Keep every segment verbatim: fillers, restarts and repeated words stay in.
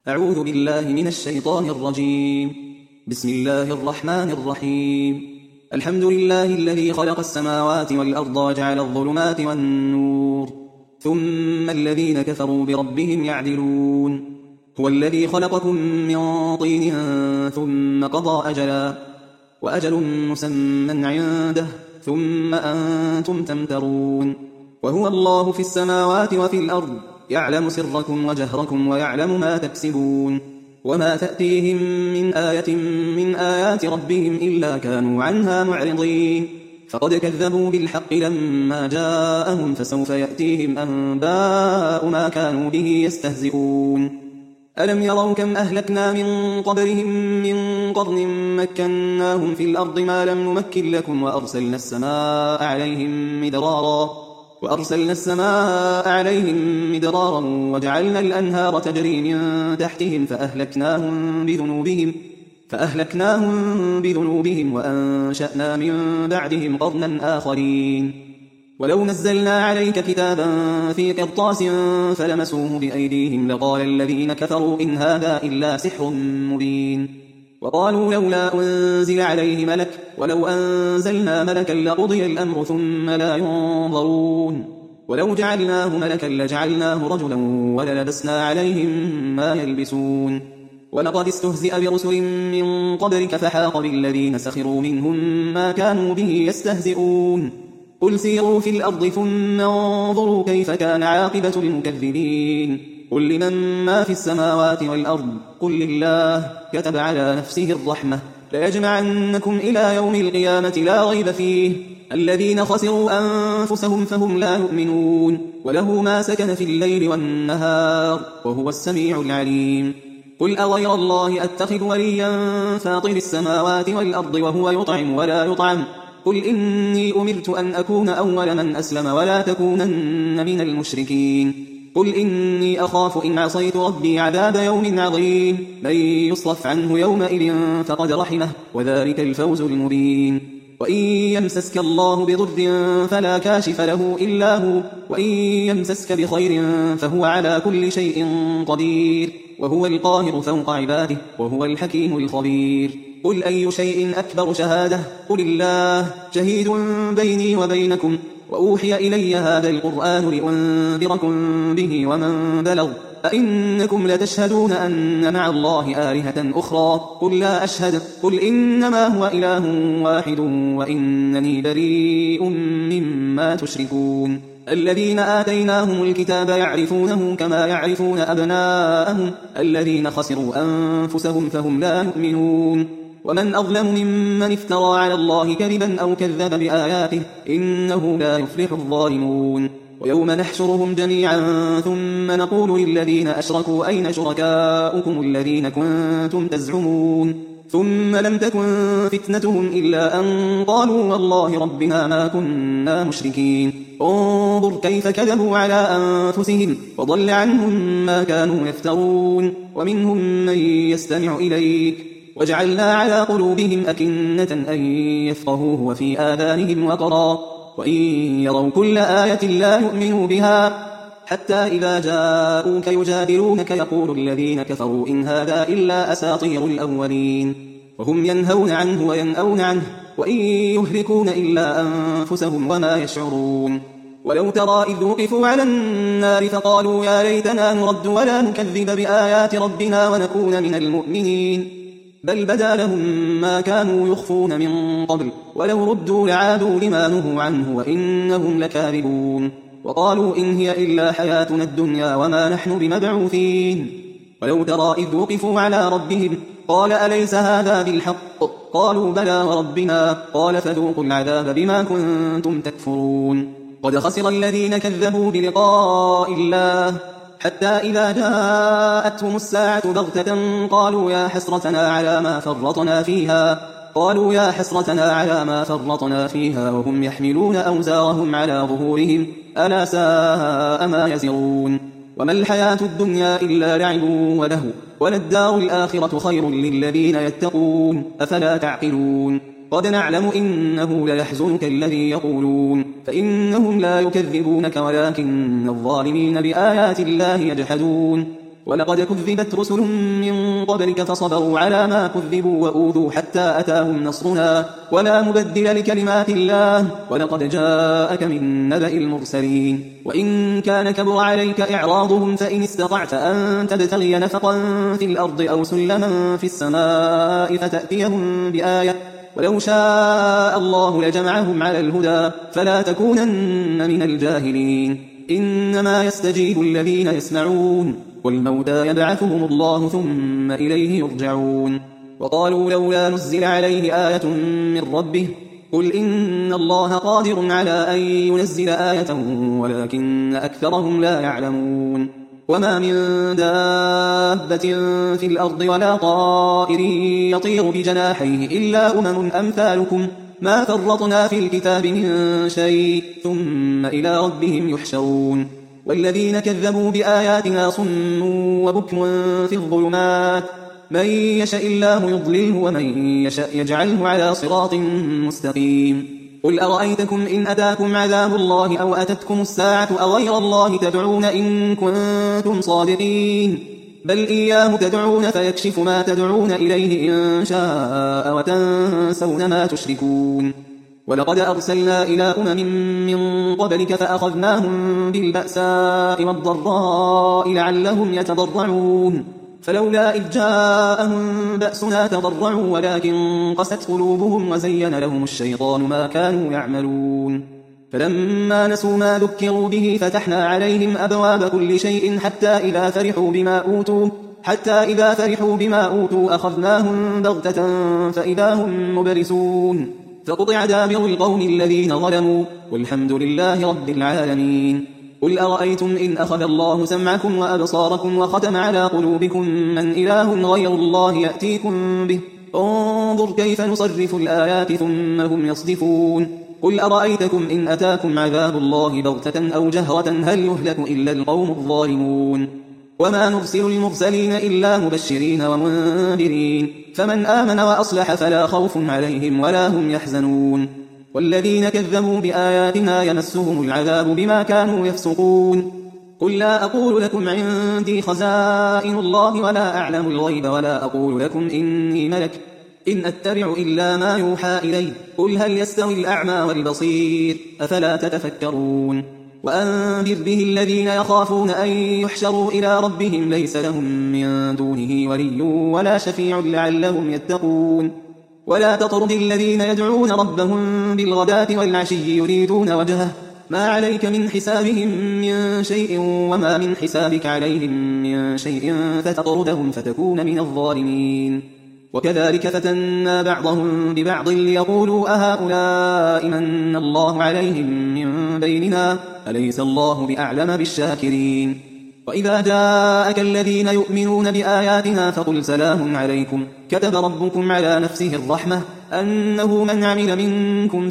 أعوذ بالله من الشيطان الرجيم. بسم الله الرحمن الرحيم. الحمد لله الذي خلق السماوات والأرض وجعل الظلمات والنور ثم الذين كفروا بربهم يعدلون. هو الذي خلقكم من طين ثم قضى أجلا وأجل مسمى عنده ثم أنتم تمترون. وهو الله في السماوات وفي الأرض يعلم سركم وجهركم ويعلم ما تكسبون. وما تأتيهم من آية من آيات ربهم إلا كانوا عنها معرضين. فقد كذبوا بالحق لما جاءهم فسوف يأتيهم أنباء ما كانوا به يستهزئون. ألم يروا كم أهلكنا من قبلهم من قرن مكناهم في الأرض ما لم نمكن لكم وأرسلنا السماء عليهم مدرارا وأرسلنا السماء عليهم مدرارا وجعلنا الأنهار تجري من تحتهم فأهلكناهم بذنوبهم فأهلكناهم بذنوبهم وأنشأنا من بعدهم قرنا آخرين. ولو نزلنا عليك كتابا في قرطاس فلمسوه بأيديهم لقال الذين كفروا إن هذا إلا سحر مبين. وقالوا لولا أنزل عليه ملك ولو أنزلنا ملكا لقضي الأمر ثم لا ينظرون. ولو جعلناه ملكا لجعلناه رجلا وللبسنا عليهم ما يلبسون. ولقد استهزئ برسل من قبلك فحاق بالذين سخروا منهم ما كانوا به يستهزئون. قل سيروا في الأرض ثم انظروا كيف كان عاقبة المكذبين. قل لمن ما في السماوات والأرض قل لله كتب على نفسه الرحمة ليجمعنكم إلى يوم القيامة لا ريب فيه الذين خسروا أنفسهم فهم لا يؤمنون. وله ما سكن في الليل والنهار وهو السميع العليم. قل أغير الله أتخذ وليا فاطر السماوات والأرض وهو يطعم ولا يطعم قل إني أمرت أن أكون أول من أسلم ولا تكونن من المشركين. قل إني أخاف إن عصيت ربي عذاب يوم عظيم من يصرف عنه يومئذ فقد رحمه وذلك الفوز المبين. وإن يمسسك الله بضر فلا كاشف له إلا هو وإن يمسسك بخير فهو على كل شيء قدير وهو القاهر فوق عباده وهو الحكيم الخبير. قل أي شيء أكبر شهادة قل الله شهيد بيني وبينكم وأوحي إلي هذا القرآن لأنذركم به ومن بلغ أئنكم لتشهدون أن مع الله آلهة أخرى قل لا أشهد قل إنما هو إله واحد وإنني بريء مما تشركون. الذين آتيناهم الكتاب يعرفونه كما يعرفون أبناءهم الذين خسروا أنفسهم فهم لا يؤمنون. ومن أظلم ممن افترى على الله كذبا أو كذب بآياته إنه لا يفلح الظالمون. ويوم نحشرهم جميعا ثم نقول للذين أشركوا أين شركاؤكم الذين كنتم تزعمون ثم لم تكن فتنتهم إلا أن قالوا والله ربنا ما كنا مشركين. انظر كيف كذبوا على أنفسهم وضل عنهم ما كانوا يفترون. ومنهم من يستمع إليك وجعلنا على قلوبهم أكنة أن يفقهوه وفي آذانهم وقرا وإن يروا كل آية لا يؤمنوا بها حتى إذا جاءوك يجادلونك يقول الذين كفروا إن هذا إلا أساطير الأولين وهم ينهون عنه وينأون عنه وإن يهلكون إلا أنفسهم وما يشعرون. ولو ترى إذ وقفوا على النار فقالوا يا ليتنا نرد ولا نكذب بآيات ربنا ونكون من المؤمنين بل بدا لهم ما كانوا يخفون من قبل ولو ردوا لعادوا لما نهوا عنه وإنهم لكاذبون. وقالوا إن هي إلا حياتنا الدنيا وما نحن بمبعوثين. ولو ترى إذ وقفوا على ربهم قال أليس هذا بالحق قالوا بلى وربنا قال فذوقوا العذاب بما كنتم تكفرون. قد خسر الذين كذبوا بلقاء الله حتى إذا جاءتهم الساعة بغتة قالوا يا حسرتنا على ما فرطنا فيها قالوا يا حسرتنا على ما فرطنا فيها وهم يحملون أوزارهم على ظهورهم ألا ساء ما يزرون. وما الحياة الدنيا إلا لعب ولهو وللدار الآخرة خير للذين يتقون أفلا تعقلون. قد نعلم إنه ليحزنك الذي يقولون فإنهم لا يكذبونك ولكن الظالمين بآيات الله يجحدون ولقد كذبت رسل من قبلك فصبروا على ما كذبوا وأوذوا حتى أتاهم نصرنا ولا مبدل لكلمات الله ولقد جاءك من نبأ المرسلين وإن كان كبر عليك إعراضهم فإن استطعت أن تبتغي نفقا في الأرض أو سلما في السماء فتأتيهم بآية ولو شاء الله لجمعهم على الهدى فلا تكونن من الجاهلين إنما يستجيب الذين يسمعون والموتى يبعثهم الله ثم إليه يرجعون وقالوا لولا نزل عليه آية من ربه قل إن الله قادر على أن ينزل آية ولكن أكثرهم لا يعلمون وما من دابة في الأرض ولا طائر يطير بجناحيه إلا أمم أمثالكم ما فرطنا في الكتاب من شيء ثم إلى ربهم يحشرون والذين كذبوا بآياتنا صم وبكم في الظلمات من يشاء الله يضلله ومن يشاء يجعله على صراط مستقيم قل أرأيتكم إن أتاكم عذاب الله أو أتتكم الساعة أغير الله تدعون إن كنتم صادقين بل إياه تدعون فيكشف ما تدعون إليه إن شاء وتنسون ما تشركون ولقد أرسلنا إلى أمم من قبلك فأخذناهم بالبأساء والضراء لعلهم يتضرعون فلولا إذ جاءهم بأسنا تضرعوا ولكن قست قلوبهم وزين لهم الشيطان ما كانوا يعملون فلما نسوا ما ذكروا به فتحنا عليهم أبواب كل شيء حتى إذا فرحوا بما أوتوا حتى إذا فرحوا بما أوتوا أخذناهم بغتة فإذا هم مبلسون فقطع دابر القوم الذين ظلموا والحمد لله رب العالمين قل أرأيتم إن أخذ الله سمعكم وأبصاركم وختم على قلوبكم من إله غير الله يأتيكم به انظر كيف نصرف الآيات ثم هم يصدفون قل أرأيتكم إن أتاكم عذاب الله بغتة أو جهرة هل يهلك إلا القوم الظالمون وما نرسل المرسلين إلا مبشرين ومنذرين فمن آمن وأصلح فلا خوف عليهم ولا هم يحزنون والذين كذبوا بآياتنا يمسهم العذاب بما كانوا يفسقون قل لا أقول لكم عندي خزائن الله ولا أعلم الغيب ولا أقول لكم إني ملك إن أتبع إلا ما يوحى إلي قل هل يستوي الأعمى والبصير أفلا تتفكرون وأنذر به الذين يخافون أن يحشروا إلى ربهم ليس لهم من دونه ولي ولا شفيع لعلهم يتقون ولا تطرد الذين يدعون ربهم بالغداة والعشي يريدون وجهه ما عليك من حسابهم من شيء وما من حسابك عليهم من شيء فتطردهم فتكون من الظالمين وكذلك فتنا بعضهم ببعض ليقولوا أهؤلاء من الله عليهم من بيننا أليس الله بأعلم بالشاكرين وإذا جاءك الذين يؤمنون بآياتنا فقل سلام عليكم كتب ربكم على نفسه الرحمة أنه من عمل منكم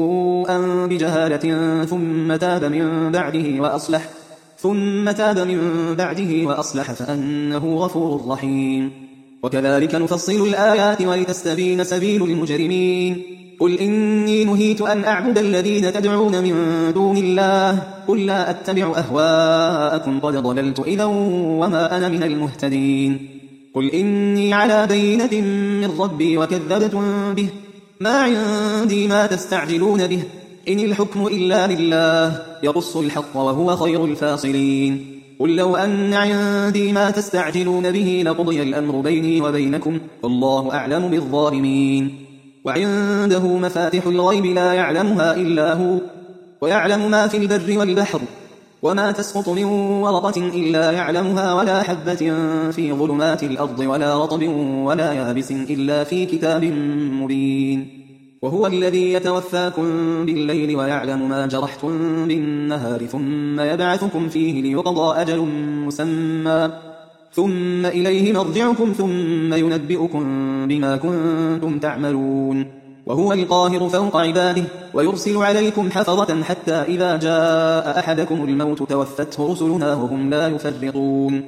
سوءا بجهالة ثم تاب من بعده وأصلح ثم تاب من بعده وأصلح فأنه غفور رحيم وكذلك نفصل الآيات ولتستبين سبيل المجرمين قل إني نهيت أن أعبد الذين تدعون من دون الله قل لا أتبع أهواءكم قد ضللت إذا وما أنا من المهتدين قل إني على بينة من ربي وكذبتم به ما عندي ما تستعجلون به إن الحكم إلا لله يقص الحق وهو خير الفاصلين قل لو أن عندي ما تستعجلون به لقضي الأمر بيني وبينكم والله أعلم بالظالمين وعنده مفاتح الغيب لا يعلمها إلا هو ويعلم ما في البر والبحر وما تسقط من ورقة إلا يعلمها ولا حبة في ظلمات الأرض ولا رطب ولا يابس إلا في كتاب مبين وهو الذي يتوفاكم بالليل ويعلم ما جرحتم بالنهار ثم يبعثكم فيه ليقضى أجل مسمى ثم إليه مرجعكم ثم ينبئكم بما كنتم تعملون وهو القاهر فوق عباده ويرسل عليكم حفظة حتى إذا جاء أحدكم الموت توفته رسلنا وهم لا يفرطون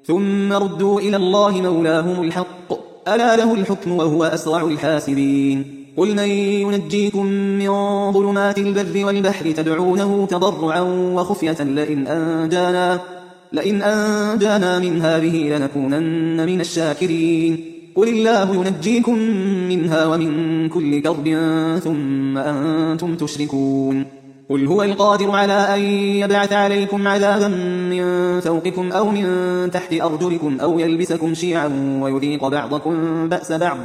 ثم ردوا إلى الله مولاهم الحق ألا له الحكم وهو أسرع الحاسبين قل من ينجيكم من ظلمات البر والبحر تدعونه تضرعا وخفية لئن أنجانا لئن أنجانا من هذه لنكونن من الشاكرين قل الله ينجيكم منها ومن كل كرب ثم أنتم تشركون قل هو القادر على أن يبعث عليكم عذابا من فوقكم أو من تحت أرجلكم أو يلبسكم شيعا ويذيق بعضكم بأس بعض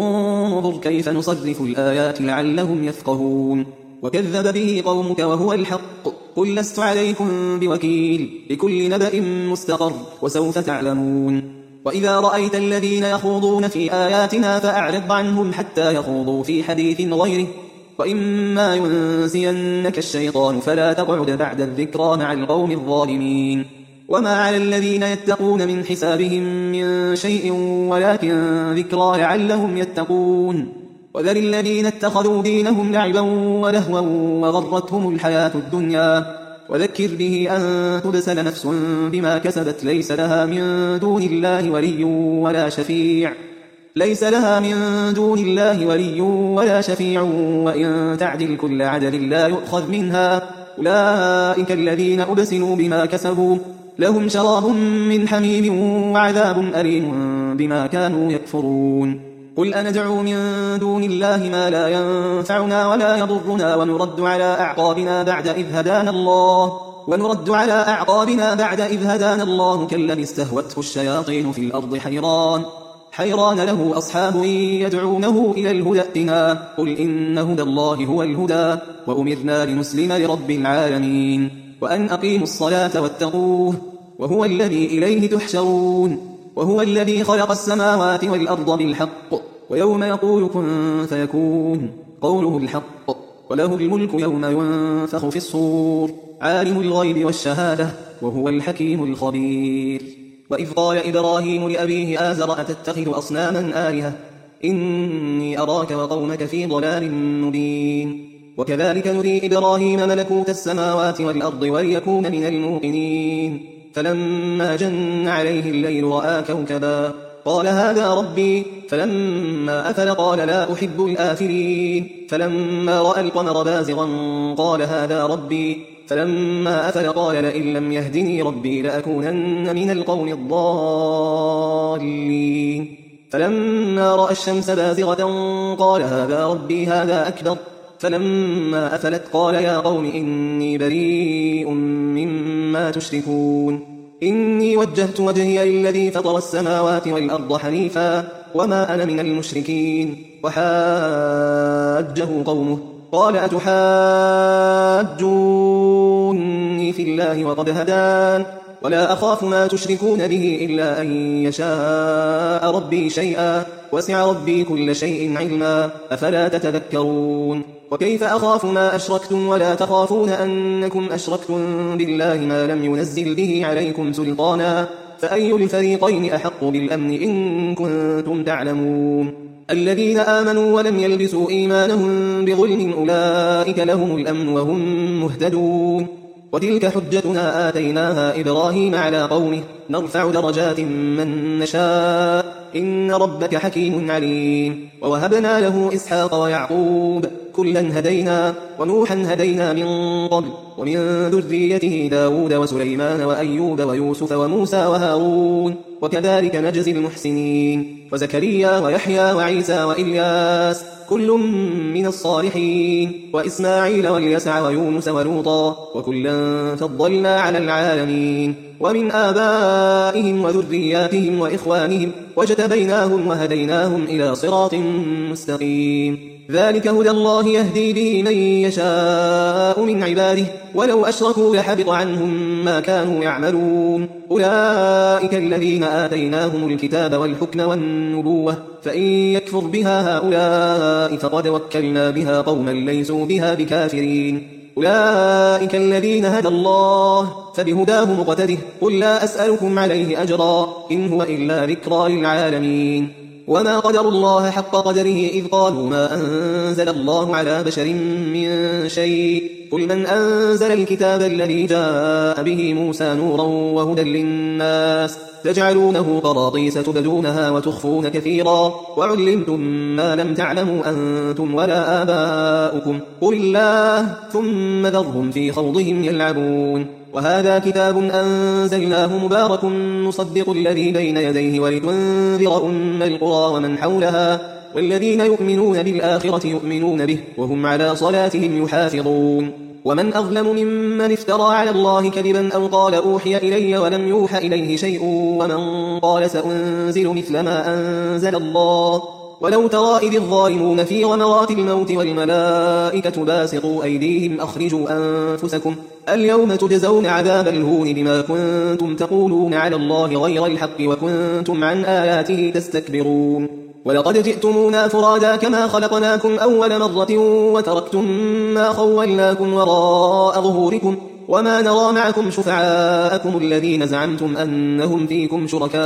انظر كيف نصرف الآيات لعلهم يفقهون وكذب به قومك وهو الحق قل لست عليكم بوكيل لكل نبأ مستقر وسوف تعلمون وإذا رأيت الذين يخوضون في آياتنا فأعرض عنهم حتى يخوضوا في حديث غيره وإما ينسينك الشيطان فلا تقعد بعد الذكرى مع القوم الظالمين وما على الذين يتقون من حسابهم من شيء ولكن ذكرى لعلهم يتقون وذر الذين اتخذوا دينهم لعبا ولهوا وغرتهم الحياة الدنيا وذكر به أن تبسل نفس بما كسبت ليس لها من دون الله ولي ولا شفيع ليس لها من دون الله ولي ولا شفيع وإن تعدل كل عدل لا يؤخذ منها أولئك الذين أبسلوا بما كسبوا لهم شراب من حميم وعذاب أليم بما كانوا يكفرون قل أندعو من دون الله ما لا ينفعنا ولا يضرنا ونرد على أعقابنا بعد إذ هدانا الله ونرد على أعقابنا بعد إذ هدانا الله كالذي استهوته الشياطين في الأرض حيران حيران له أصحاب يدعونه إلى الهدى ائتنا قل إن هدى الله هو الهدى وأمرنا لنسلم لرب العالمين وأن أقيموا الصلاة واتقوه وهو الذي إليه تحشرون وهو الذي خلق السماوات والأرض بالحق ويوم يقول كن فيكون قوله الحق وله الملك يوم ينفخ في الصور عالم الغيب والشهادة وهو الحكيم الخبير وإذ قال إبراهيم لأبيه آزر أتتخذ أصناما آلهة إني أراك وقومك في ضلال مبين وكذلك نري إبراهيم ملكوت السماوات والأرض وليكون من الموقنين فلما جن عليه الليل رأى كوكبا قال هذا ربي فلما أفل قال لا أحب الآفلين فلما رأى القمر بازغا قال هذا ربي فلما أفل قال لئن لم يهدني ربي لأكونن من القوم الضالين فلما رأى الشمس بازغة قال هذا ربي هذا أكبر فلما أفلت قال يا قوم إني بريء مما تشركون إني وجهت وجهي للذي فطر السماوات والأرض حنيفا وما أنا من المشركين وحاجه قومه قال أتحاجوني في الله وقد هدان ولا أخاف ما تشركون به إلا أن يشاء ربي شيئا وسع ربي كل شيء علما أفلا تتذكرون وكيف أخاف ما أشركتم ولا تخافون أنكم أشركتم بالله ما لم ينزل به عليكم سلطانا فأي الفريقين أحق بالأمن إن كنتم تعلمون الذين آمنوا ولم يلبسوا إيمانهم بظلم أولئك لهم الأمن وهم مهتدون وتلك حجتنا آتيناها إبراهيم على قومه نرفع درجات من نشاء إن ربك حكيم عليم ووهبنا له إسحاق ويعقوب كلا هدينا ونوحا هدينا من قبل ومن ذريته داود وسليمان وأيوب ويوسف وموسى وهارون وكذلك نجزي المحسنين وزكريا ويحيى وعيسى وإلياس كل من الصالحين وإسماعيل واليسع ويونس ولوطا وكلا فضلنا على العالمين ومن آبائهم وذرياتهم وإخوانهم واجتبيناهم وهديناهم إلى صراط مستقيم ذلك هدى الله يهدي به من يشاء من عباده ولو أشركوا لحبط عنهم ما كانوا يعملون أولئك الذين آتيناهم الكتاب والحكم والنبوة فإن يكفر بها هؤلاء فقد وكلنا بها قوما ليسوا بها بكافرين أولئك الذين هدى الله فبهداه مقتده قل لا أسألكم عليه أجرا إن هو إلا ذكرى للعالمين وما قدر الله حق قدره إذ قالوا ما أنزل الله على بشر من شيء قل من أنزل الكتاب الذي جاء به موسى نورا وهدى للناس تجعلونه قراطيس تبدونها وتخفون كثيرا وعلمتم ما لم تعلموا أنتم ولا آباؤكم قل الله ثم ذرهم في خوضهم يلعبون وهذا كتاب أنزلناه مبارك مصدق الذي بين يديه ولتنذر أم القرى ومن حولها والذين يؤمنون بالآخرة يؤمنون به وهم على صلاتهم يحافظون. ومن أظلم ممن افترى على الله كذبا أو قال أوحي إلي ولم يوحى إليه شيء ومن قال سأنزل مثل ما أنزل الله. ولو ترى إذ الظالمون في غمرات الموت والملائكة باسطوا أيديهم أخرجوا أنفسكم اليوم تجزون عذاب الهون بما كنتم تقولون على الله غير الحق وكنتم عن آياته تستكبرون. ولقد جئتمونا فرادا كما خلقناكم أول مرة وتركتم ما خولناكم وراء ظهوركم وما نرى معكم شفعاءكم الذين زعمتم أنهم فيكم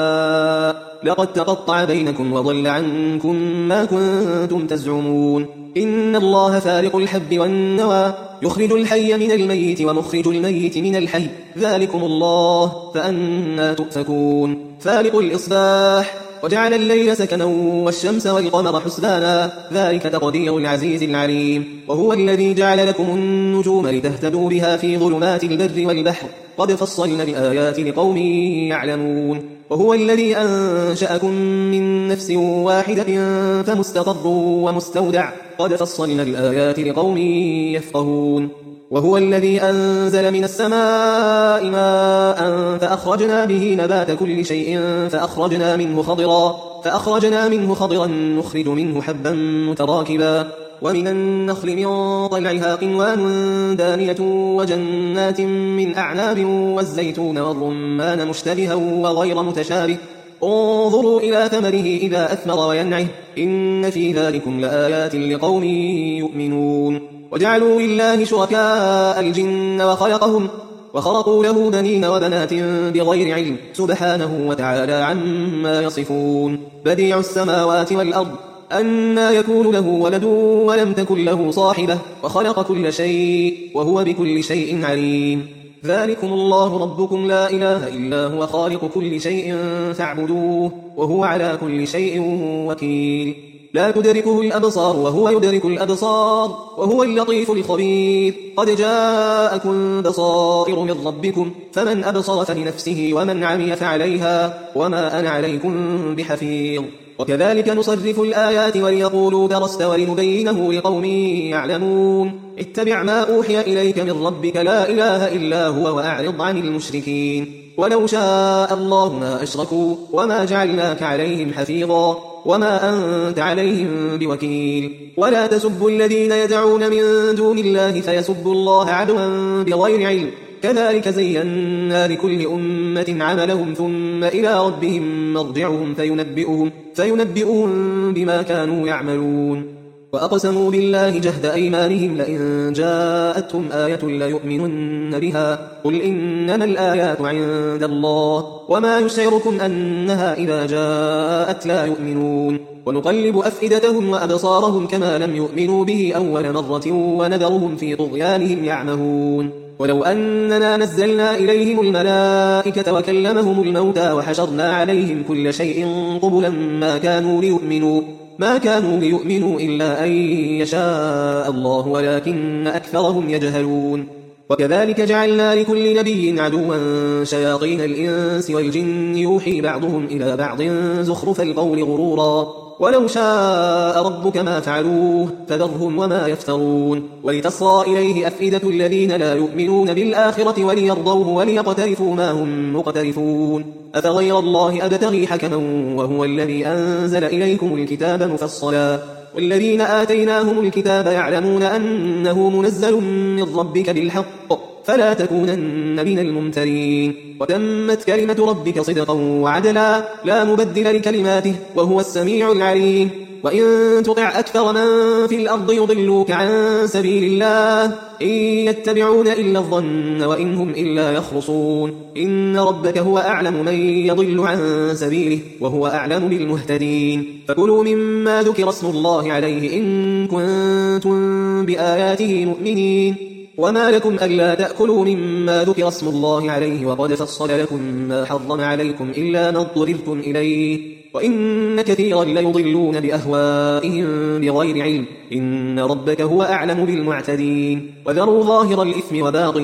شركاء لقد تقطع بينكم وضل عنكم ما كنتم تزعمون. إن الله فارق الحب والنوى يخرج الحي من الميت ومخرج الميت من الحي ذلكم الله فأنا تؤفكون. فارق الإصباح وجعل الليل سكنا والشمس والقمر حسبانا ذلك تقدير العزيز العليم. وهو الذي جعل لكم النجوم لتهتدوا بها في ظلمات البر والبحر قد فصلنا الآيات لقوم يعلمون. وهو الذي أنشأكم من نفس واحدة فمستقر ومستودع قد فصلنا الآيات لقوم يفقهون. وهو الذي أنزل من السماء ماء فأخرجنا به نبات كل شيء فأخرجنا منه خضرا فأخرجنا منه خضرا نخرج منه حبا متراكبا ومن النخل من طلعها قنوان دانية وجنات من أعناب والزيتون والرمان مشتبها وغير متشابه انظروا إلى ثمره إذا أثمر وينعه إن في ذلكم لآيات لقوم يؤمنون. وجعلوا لله شركاء الجن وخلقهم وخرقوا له بنين وبنات بغير علم سبحانه وتعالى عما يصفون. بديع السماوات والأرض أنى يكون له ولد ولم تكن له صاحبة وخلق كل شيء وهو بكل شيء عليم. ذلكم الله ربكم لا إله إلا هو خالق كل شيء فاعبدوه وهو على كل شيء وكيل. لا تدركه الأبصار وهو يدرك الأبصار وهو اللطيف الخبير. قد جاءكم بصائر من ربكم فمن أبصر فلنفسه ومن عمي فعليها وما أنا عليكم بحفيظ. وكذلك نصرف الآيات وليقولوا درست ولنبينه لقوم يعلمون. اتبع ما أوحي إليك من ربك لا إله إلا هو وأعرض عن المشركين. ولو شاء الله ما أشركوا وما جعلناك عليهم حفيظا وما أنت عليهم بوكيل. ولا تسبوا الذين يدعون من دون الله فيسبوا الله عدوا بغير علم كذلك زينا لكل أمة عملهم ثم إلى ربهم مرجعهم فينبئهم, فينبئهم بما كانوا يعملون. وأقسموا بالله جهد أيمانهم لئن جاءتهم آية ليؤمنن بها قل إنما الآيات عند الله وما يشعركم أنها إذا جاءت لا يؤمنون. ونقلب أفئدتهم وأبصارهم كما لم يؤمنوا به أول مرة ونذرهم في طغيانهم يعمهون. ولو أننا نزلنا إليهم الملائكة وكلمهم الموتى وحشرنا عليهم كل شيء قبلا ما كانوا ليؤمنوا ما كانوا ليؤمنوا إلا أن يشاء الله ولكن أكثرهم يجهلون. وكذلك جعلنا لكل نبي عدوا شياطين الإنس والجن يوحي بعضهم إلى بعض زخرف القول غرورا ولو شاء ربك ما فعلوه فذرهم وما يفترون. ولتصغى إليه أفئدة الذين لا يؤمنون بالآخرة وليرضوه وليقترفوا ما هم مقترفون. أفغير الله أبتغي حكما وهو الذي أنزل إليكم الكتاب مفصلا والذين آتيناهم الكتاب يعلمون أنه منزل من ربك بالحق فلا تكونن من الممترين. وتمت كلمة ربك صدقا وعدلا لا مبدل لكلماته وهو السميع العليم. وإن تطع أكثر من في الأرض يضلوك عن سبيل الله إن يتبعون إلا الظن وإن هم إلا يخرصون. إن ربك هو أعلم من يضل عن سبيله وهو أعلم بالمهتدين. فكلوا مما ذكر اسم الله عليه إن كنتم بآياته مؤمنين. وما لكم ألا تأكلوا مما ذكر اسم الله عليه وقد فصل لكم ما حرم عليكم إلا ما اضطررتم إليه وإن كثيرا ليضلون بأهوائهم بغير علم إن ربك هو أعلم بالمعتدين. وذروا ظاهر الإثم وباطنه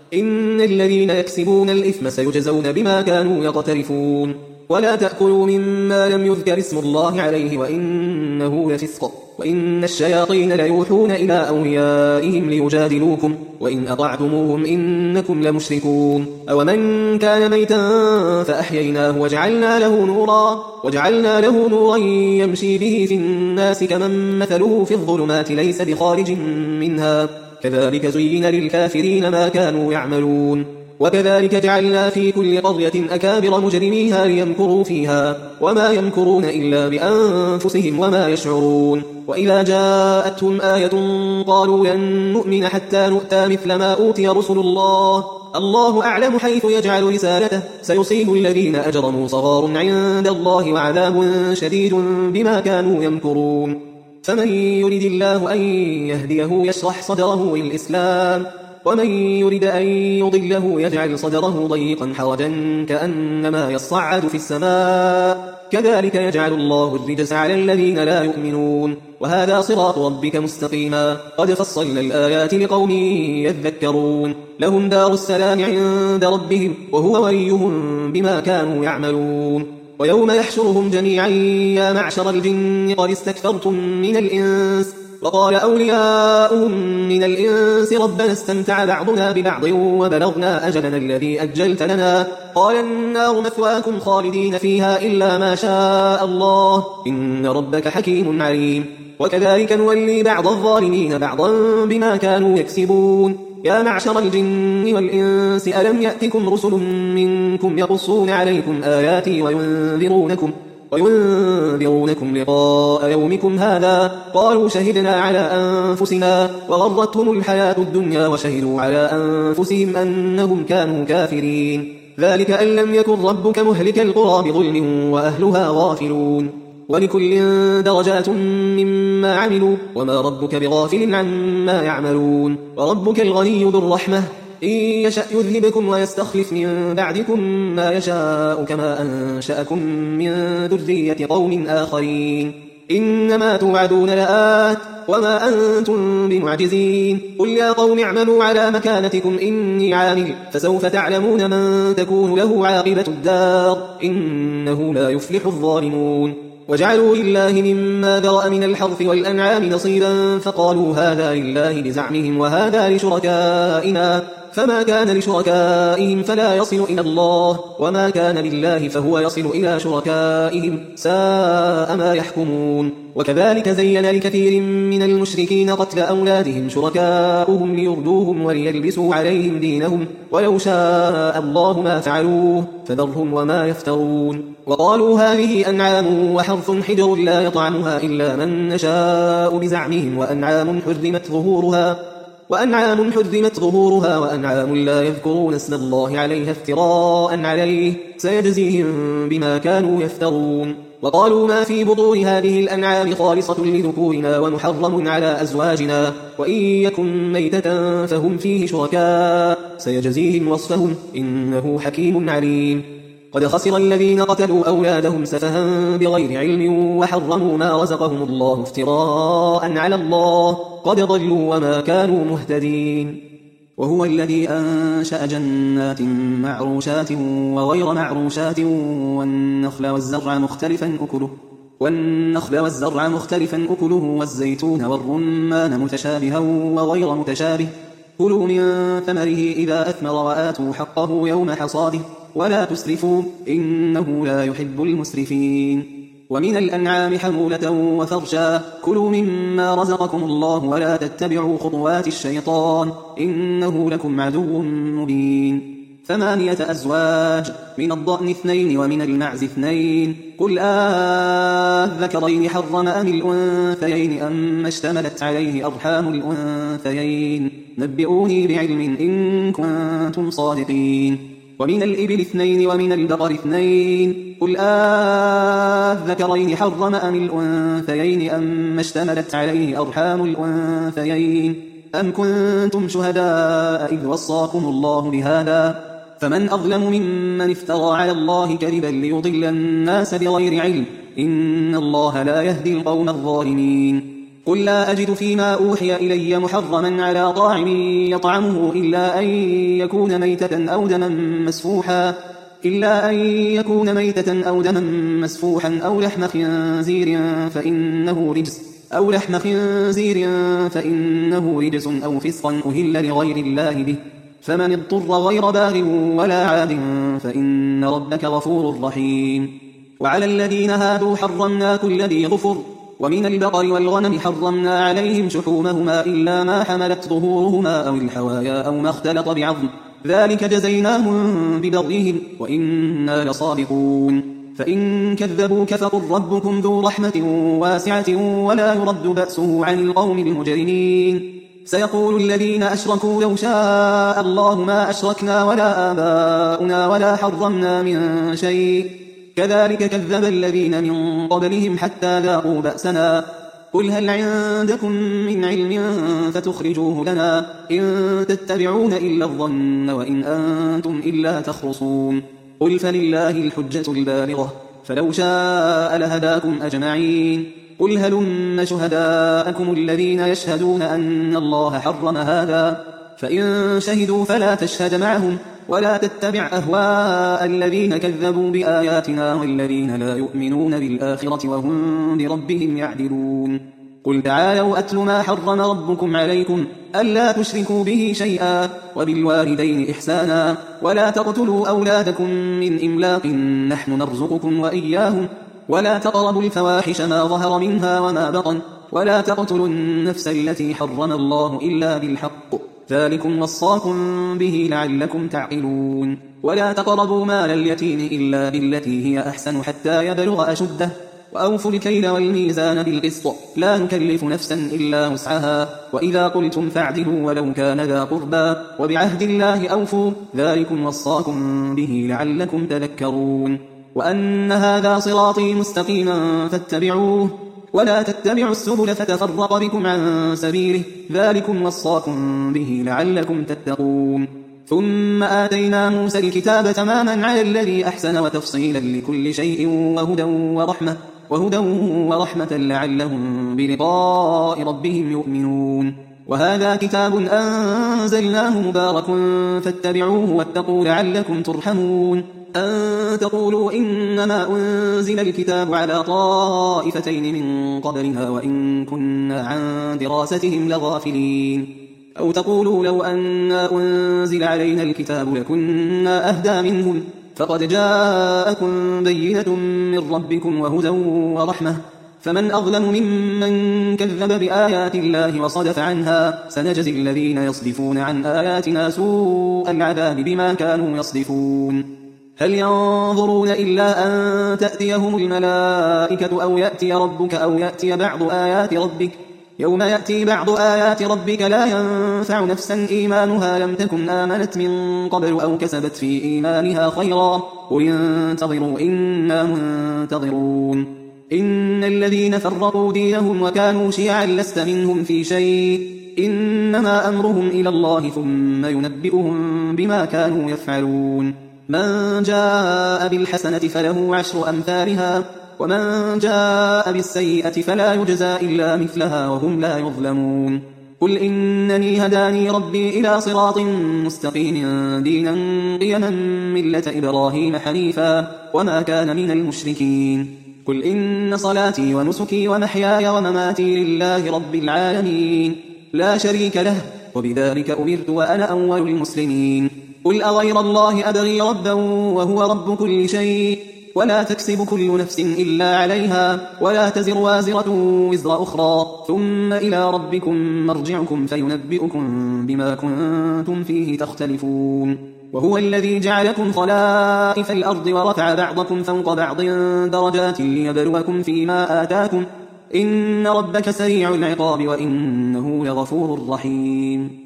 إن الذين يكسبون الإثم سيجزون بما كانوا يقترفون ولا تأكلوا مما لم يذكر اسم الله عليه وإنه لفسق وإن الشياطين ليوحون إلى أوليائهم ليجادلوكم وإن أطعتموهم إنكم لمشركون أومن كان ميتا فأحييناه وجعلنا له نورا وجعلنا له نورا يمشي به في الناس كمن مثله في الظلمات ليس بخارج منها كذلك زين للكافرين ما كانوا يعملون وكذلك جعلنا في كل قرية أكابر مجرميها ليمكروا فيها وما يمكرون إلا بأنفسهم وما يشعرون وإذا جاءتهم آية قالوا لن نؤمن حتى نؤتى مثل ما أوتي رسل الله الله أعلم حيث يجعل رسالته سيصيب الذين أجرموا صغار عند الله وعذاب شديد بما كانوا يمكرون فمن يرد الله أن يهديه يشرح صدره للإسلام ومن يرد أن يضله يجعل صدره ضيقا حرجا كأنما يصعد في السماء كذلك يجعل الله الرجس على الذين لا يؤمنون وهذا صراط ربك مستقيما قد فصلنا الآيات لقوم يذكرون لهم دار السلام عند ربهم وهو وليهم بما كانوا يعملون ويوم يحشرهم جميعا يا معشر الجن قد استكثرتم من الإنس وقال أولياؤهم من الإنس ربنا استمتع بعضنا ببعض وبلغنا أجلنا الذي أجلت لنا قال النار مثواكم خالدين فيها إلا ما شاء الله إن ربك حكيم عليم وكذلك نولي بعض الظالمين بعضا بما كانوا يكسبون يا معشر الجن والإنس ألم يأتكم رسل منكم يقصون عليكم آياتي وينذرونكم وينذرونكم لقاء يومكم هذا قالوا شهدنا على أنفسنا وغرتهم الحياة الدنيا وشهدوا على أنفسهم أنهم كانوا كافرين ذلك أن لم يكن ربك مهلك القرى بظلم وأهلها غافلون ولكل درجات مما عملوا وما ربك بغافل عما يعملون وربك الغني ذو الرحمة إن يشأ يذهبكم ويستخلف من بعدكم ما يشاء كما أنشأكم من ذرية قوم آخرين إنما توعدون لآت وما أنتم بمعجزين قل يا قوم اعملوا على مكانتكم إني عامل فسوف تعلمون من تكون له عاقبة الدار إنه لا يفلح الظالمون وجعلوا لله مما ذرأ من الحرث والأنعام نصيبا فقالوا هذا لله بزعمهم وهذا لشركائنا فما كان لشركائهم فلا يصل إلى الله وما كان لله فهو يصل إلى شركائهم ساء ما يحكمون وكذلك زين لكثير من المشركين قتل أولادهم شركاؤهم ليردوهم وليلبسوا عليهم دينهم ولو شاء الله ما فعلوه فذرهم وما يفترون وقالوا هذه أنعام وحرث حجر لا يطعمها إلا من نشاء بزعمهم وأنعام حرمت ظهورها وأنعام حرمت ظهورها وأنعام لا يذكرون اسم الله عليها افتراء عليه سيجزيهم بما كانوا يفترون وقالوا ما في بطون هذه الأنعام خالصة لذكورنا ومحرم على أزواجنا وإن يكن ميتة فهم فيه شركاء سيجزيهم وصفهم إنه حكيم عليم قد خسر الذين قتلوا أولادهم سفها بغير علم وحرموا ما رزقهم الله افتراء على الله قد ضلوا وما كانوا مهتدين وهو الذي أنشأ جنات معروشات وغير معروشات والنخل والزرع مختلفا أكله والنخل والزرع مختلفا أكله والزيتون والرمان متشابها وغير متشابه كلوا من ثمره إذا أثمر وآتوا حقه يوم حصاده ولا تسرفوا إنه لا يحب المسرفين ومن الأنعام حمولة وفرشا كلوا مما رزقكم الله ولا تتبعوا خطوات الشيطان إنه لكم عدو مبين ثمانية أزواج من الضأن اثنين ومن المعز اثنين قل آذكرين حرم أم الأنثيين أم اشتملت عليه أرحام الأنثيين نبئوني بعلم إن كنتم صادقين ومن الإبل اثنين ومن البقر اثنين قل آذكرين حرم أم الأنثيين أم اشتملت عليه أرحام الأنثيين أم كنتم شهداء إذ وصاكم الله بهذا فمن أظلم ممن افترى على الله كذبا ليضل الناس بغير علم إن الله لا يهدي القوم الظالمين قل لا أجد فيما أوحي إلي محرما على طاعم يطعمه إلا أن يكون ميتة أو دما مسفوحا إلا أن يكون ميتة أو دما مسفوحا أو لحم خنزير فإنه رجس أو لحم خنزير فإنه رجس أو فسقا أهل لغير الله به فمن اضطر غير باغ ولا عاد فإن ربك غفور رحيم. وعلى الذين هادوا حرمنا كل ذي ظفر ومن البقر والغنم حرمنا عليهم شحومهما إلا ما حملت ظهورهما أو الحوايا أو ما اختلط بعظم ذلك جزيناهم ببغيهم وإنا لصادقون. فإن كذبوك فقل ربكم ذو رحمة واسعة ولا يرد بأسه عن القوم المجرمين. سيقول الذين أشركوا لو شاء الله ما أشركنا ولا آباؤنا ولا حرمنا من شيء كذلك كذب الذين من قبلهم حتى ذاقوا بأسنا. قل هل عندكم من علم فتخرجوه لنا إن تتبعون إلا الظن وإن أنتم إلا تخرصون. قل فلله الحجة البالغة فلو شاء لهداكم أجمعين. قل هلم شهداءكم الذين يشهدون أن الله حرم هذا فإن شهدوا فلا تشهد معهم ولا تتبع أهواء الذين كذبوا بآياتنا والذين لا يؤمنون بالآخرة وهم بربهم يعدلون. قل تعالوا أتل ما حرم ربكم عليكم ألا تشركوا به شيئا وبالوالدين إحسانا ولا تقتلوا أولادكم من إملاق نحن نرزقكم وإياهم ولا تقربوا الفواحش ما ظهر منها وما بطن ولا تقتلوا النفس التي حرم الله إلا بالحق ذلكم وصاكم به لعلكم تعقلون. ولا تقربوا مال اليتيم إلا بالتي هي أحسن حتى يبلغ أشده وأوفوا الكيل والميزان بالقسط لا نكلف نفسا إلا وسعها وإذا قلتم فاعدلوا ولو كان ذا قربى وبعهد الله أوفوا ذلكم وصاكم به لعلكم تذكرون. وأن هذا صراطي مستقيما فاتبعوه ولا تتبعوا السبل فتفرق بكم عن سبيله ذلكم وصاكم به لعلكم تتقون. ثم آتينا موسى الكتاب تماما على الذي أحسن وتفصيلا لكل شيء وهدى ورحمة, وهدى ورحمة لعلهم بلقاء ربهم يؤمنون. وهذا كتاب أنزلناه مبارك فاتبعوه واتقوا لعلكم ترحمون. أن تقولوا إنما أنزل الكتاب على طائفتين من قبلنا وإن كنا عن دراستهم لغافلين أو تقولوا لو أنا أنزل علينا الكتاب لكنا أهدى منهم فقد جاءكم بينة من ربكم وهدى ورحمة فمن أظلم ممن كذب بآيات الله وصدف عنها سنجزي الذين يصدفون عن آياتنا سوء العذاب بما كانوا يصدفون. هل ينظرون إلا أن تأتيهم الملائكة أو يأتي ربك أو يأتي بعض آيات ربك يوم يأتي بعض آيات ربك لا ينفع نفسا إيمانها لم تكن آمنت من قبل أو كسبت في إيمانها خيرا قل انتظروا إنا منتظرون. إن الذين فرقوا دينهم وكانوا شيعا لست منهم في شيء إنما أمرهم إلى الله ثم ينبئهم بما كانوا يفعلون. من جاء بالحسنة فله عشر أمثالها ومن جاء بالسيئة فلا يجزى إلا مثلها وهم لا يظلمون. قل إنني هداني ربي إلى صراط مستقيم دينا قيما ملة إبراهيم حنيفا وما كان من المشركين. قل إن صلاتي ونسكي ومحياي ومماتي لله رب العالمين لا شريك له وبذلك أمرت وأنا أول المسلمين. قل أغير الله أبغي ربا وهو رب كل شيء ولا تكسب كل نفس إلا عليها ولا تزر وازرة وزر أخرى ثم إلى ربكم مرجعكم فينبئكم بما كنتم فيه تختلفون. وهو الذي جعلكم خلائف الأرض ورفع بعضكم فوق بعض درجات ليبلوكم فيما آتاكم إن ربك سريع العقاب وإنه لغفور رحيم.